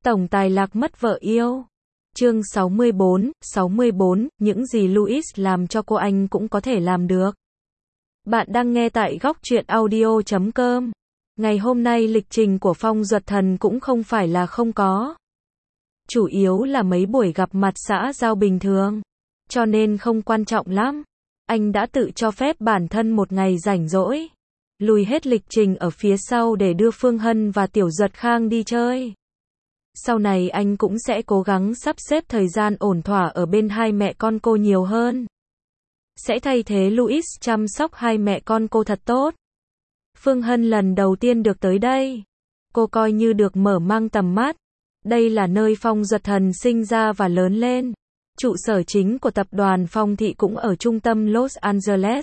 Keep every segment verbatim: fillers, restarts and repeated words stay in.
Tổng tài lạc mất vợ yêu. Chương sáu mươi bốn, sáu mươi bốn, những gì Louis làm cho cô anh cũng có thể làm được. Bạn đang nghe tại góc truyện audio chấm com. Ngày hôm nay lịch trình của Phong Duật Thần cũng không phải là không có. Chủ yếu là mấy buổi gặp mặt xã giao bình thường. Cho nên không quan trọng lắm. Anh đã tự cho phép bản thân một ngày rảnh rỗi. Lùi hết lịch trình ở phía sau để đưa Phương Hân và Tiểu Duật Khang đi chơi. Sau này anh cũng sẽ cố gắng sắp xếp thời gian ổn thỏa ở bên hai mẹ con cô nhiều hơn. Sẽ thay thế Louis chăm sóc hai mẹ con cô thật tốt. Phương Hân lần đầu tiên được tới đây. Cô coi như được mở mang tầm mắt. Đây là nơi Phong Duật Thần sinh ra và lớn lên. Trụ sở chính của tập đoàn Phong Thị cũng ở trung tâm Los Angeles.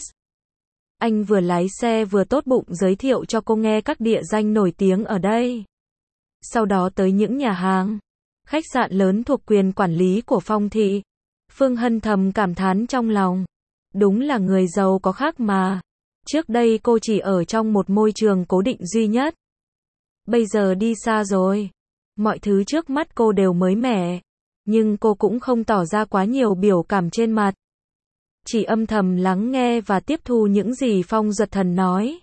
Anh vừa lái xe vừa tốt bụng giới thiệu cho cô nghe các địa danh nổi tiếng ở đây. Sau đó tới những nhà hàng, khách sạn lớn thuộc quyền quản lý của Phong Thị. Phương Hân thầm cảm thán trong lòng. Đúng là người giàu có khác mà. Trước đây cô chỉ ở trong một môi trường cố định duy nhất. Bây giờ đi xa rồi. Mọi thứ trước mắt cô đều mới mẻ. Nhưng cô cũng không tỏ ra quá nhiều biểu cảm trên mặt. Chỉ âm thầm lắng nghe và tiếp thu những gì Phong Duật Thần nói.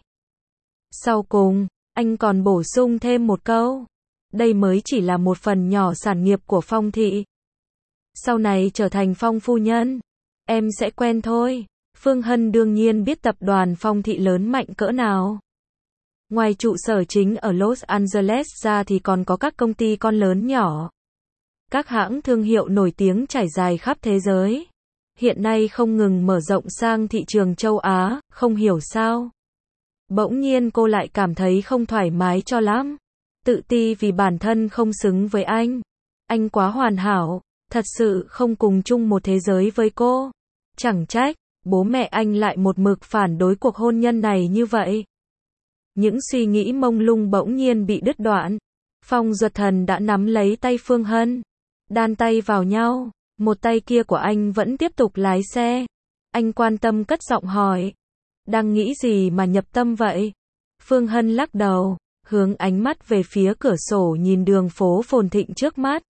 Sau cùng, anh còn bổ sung thêm một câu. Đây mới chỉ là một phần nhỏ sản nghiệp của Phong Thị. Sau này trở thành Phong phu nhân, em sẽ quen thôi. Phương Hân đương nhiên biết tập đoàn Phong Thị lớn mạnh cỡ nào. Ngoài trụ sở chính ở Los Angeles ra thì còn có các công ty con lớn nhỏ. Các hãng thương hiệu nổi tiếng trải dài khắp thế giới. Hiện nay không ngừng mở rộng sang thị trường châu Á, không hiểu sao. Bỗng nhiên cô lại cảm thấy không thoải mái cho lắm. Tự ti vì bản thân không xứng với anh. Anh quá hoàn hảo, thật sự không cùng chung một thế giới với cô. Chẳng trách, bố mẹ anh lại một mực phản đối cuộc hôn nhân này như vậy. Những suy nghĩ mông lung bỗng nhiên bị đứt đoạn. Phong Duật Thần đã nắm lấy tay Phương Hân. Đan tay vào nhau, một tay kia của anh vẫn tiếp tục lái xe. Anh quan tâm cất giọng hỏi. Đang nghĩ gì mà nhập tâm vậy? Phương Hân lắc đầu. Hướng ánh mắt về phía cửa sổ nhìn đường phố phồn thịnh trước mắt.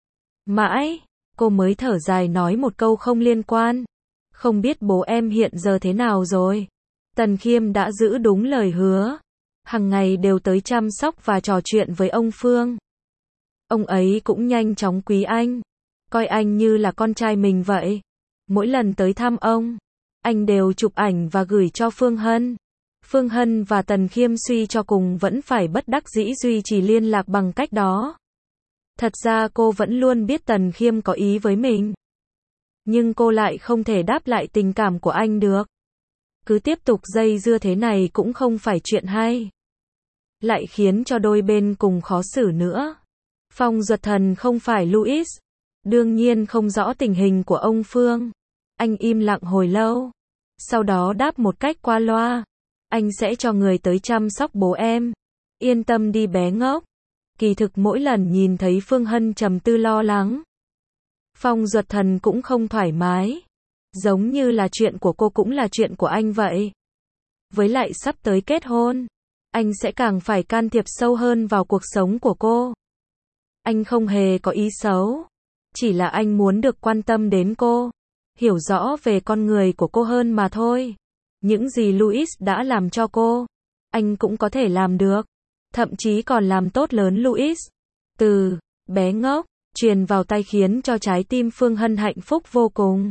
Mãi, cô mới thở dài nói một câu không liên quan. Không biết bố em hiện giờ thế nào rồi? Tần Khiêm đã giữ đúng lời hứa. Hằng ngày đều tới chăm sóc và trò chuyện với ông Phương. Ông ấy cũng nhanh chóng quý anh. Coi anh như là con trai mình vậy. Mỗi lần tới thăm ông, anh đều chụp ảnh và gửi cho Phương Hân. Phương Hân và Tần Khiêm suy cho cùng vẫn phải bất đắc dĩ duy trì liên lạc bằng cách đó. Thật ra cô vẫn luôn biết Tần Khiêm có ý với mình. Nhưng cô lại không thể đáp lại tình cảm của anh được. Cứ tiếp tục dây dưa thế này cũng không phải chuyện hay. Lại khiến cho đôi bên cùng khó xử nữa. Phong Duật Thần không phải Louis. Đương nhiên không rõ tình hình của ông Phương. Anh im lặng hồi lâu. Sau đó đáp một cách qua loa. Anh sẽ cho người tới chăm sóc bố em. Yên tâm đi bé ngốc. Kỳ thực mỗi lần nhìn thấy Phương Hân trầm tư lo lắng, Phong Duật Thần cũng không thoải mái. Giống như là chuyện của cô cũng là chuyện của anh vậy. Với lại sắp tới kết hôn, anh sẽ càng phải can thiệp sâu hơn vào cuộc sống của cô. Anh không hề có ý xấu. Chỉ là anh muốn được quan tâm đến cô. Hiểu rõ về con người của cô hơn mà thôi. Những gì Louis đã làm cho cô, anh cũng có thể làm được. Thậm chí còn làm tốt lớn Louis. Từ bé ngốc truyền vào tay khiến cho trái tim Phương Hân hạnh phúc vô cùng.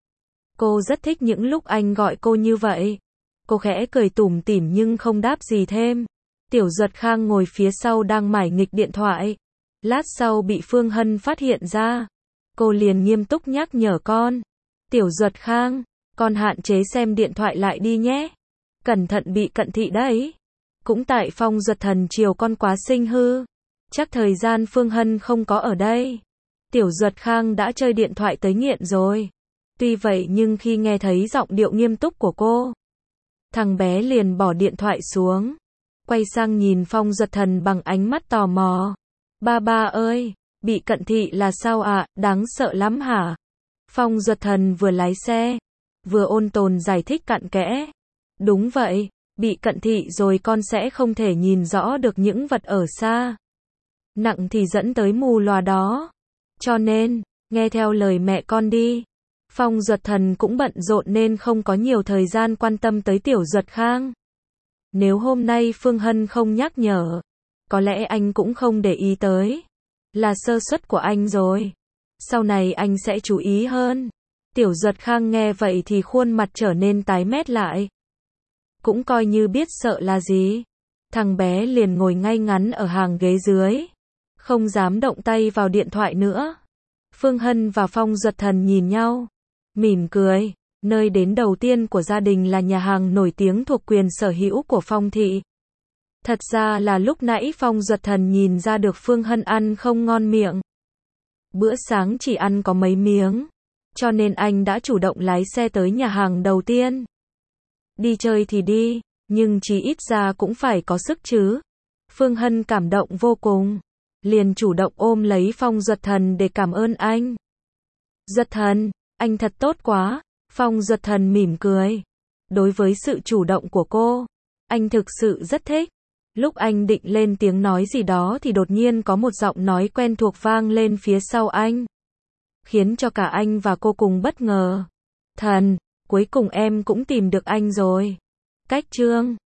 Cô rất thích những lúc anh gọi cô như vậy. Cô khẽ cười tủm tỉm nhưng không đáp gì thêm. Tiểu Duật Khang ngồi phía sau đang mải nghịch điện thoại. Lát sau bị Phương Hân phát hiện ra. Cô liền nghiêm túc nhắc nhở con. Tiểu Duật Khang, con hạn chế xem điện thoại lại đi nhé. Cẩn thận bị cận thị đấy. Cũng tại Phong Duật Thần chiều con quá sinh hư. Chắc thời gian Phương Hân không có ở đây. Tiểu Duật Khang đã chơi điện thoại tới nghiện rồi. Tuy vậy nhưng khi nghe thấy giọng điệu nghiêm túc của cô, thằng bé liền bỏ điện thoại xuống. Quay sang nhìn Phong Duật Thần bằng ánh mắt tò mò. Ba ba ơi, bị cận thị là sao ạ, à? Đáng sợ lắm hả? Phong Duật Thần vừa lái xe, vừa ôn tồn giải thích cặn kẽ. Đúng vậy, bị cận thị rồi con sẽ không thể nhìn rõ được những vật ở xa. nặng thì dẫn tới mù lòa đó. Cho nên, nghe theo lời mẹ con đi. Phong Duật Thần cũng bận rộn nên không có nhiều thời gian quan tâm tới Tiểu Duật Khang. Nếu hôm nay Phương Hân không nhắc nhở, có lẽ anh cũng không để ý tới. Là sơ suất của anh rồi. Sau này anh sẽ chú ý hơn. Tiểu Duật Khang nghe vậy thì khuôn mặt trở nên tái mét lại. Cũng coi như biết sợ là gì. Thằng bé liền ngồi ngay ngắn ở hàng ghế dưới. Không dám động tay vào điện thoại nữa. Phương Hân và Phong Duật Thần nhìn nhau. Mỉm cười. Nơi đến đầu tiên của gia đình là nhà hàng nổi tiếng thuộc quyền sở hữu của Phong thị. Thật ra là lúc nãy Phong Duật Thần nhìn ra được Phương Hân ăn không ngon miệng. Bữa sáng chỉ ăn có mấy miếng. Cho nên anh đã chủ động lái xe tới nhà hàng đầu tiên. Đi chơi thì đi, nhưng chỉ ít ra cũng phải có sức chứ. Phương Hân cảm động vô cùng. Liền chủ động ôm lấy Phong Duật Thần để cảm ơn anh. Duật Thần, anh thật tốt quá. Phong Duật Thần mỉm cười. Đối với sự chủ động của cô, anh thực sự rất thích. Lúc anh định lên tiếng nói gì đó thì đột nhiên có một giọng nói quen thuộc vang lên phía sau anh. Khiến cho cả anh và cô cùng bất ngờ. Thần, cuối cùng em cũng tìm được anh rồi. Cách chương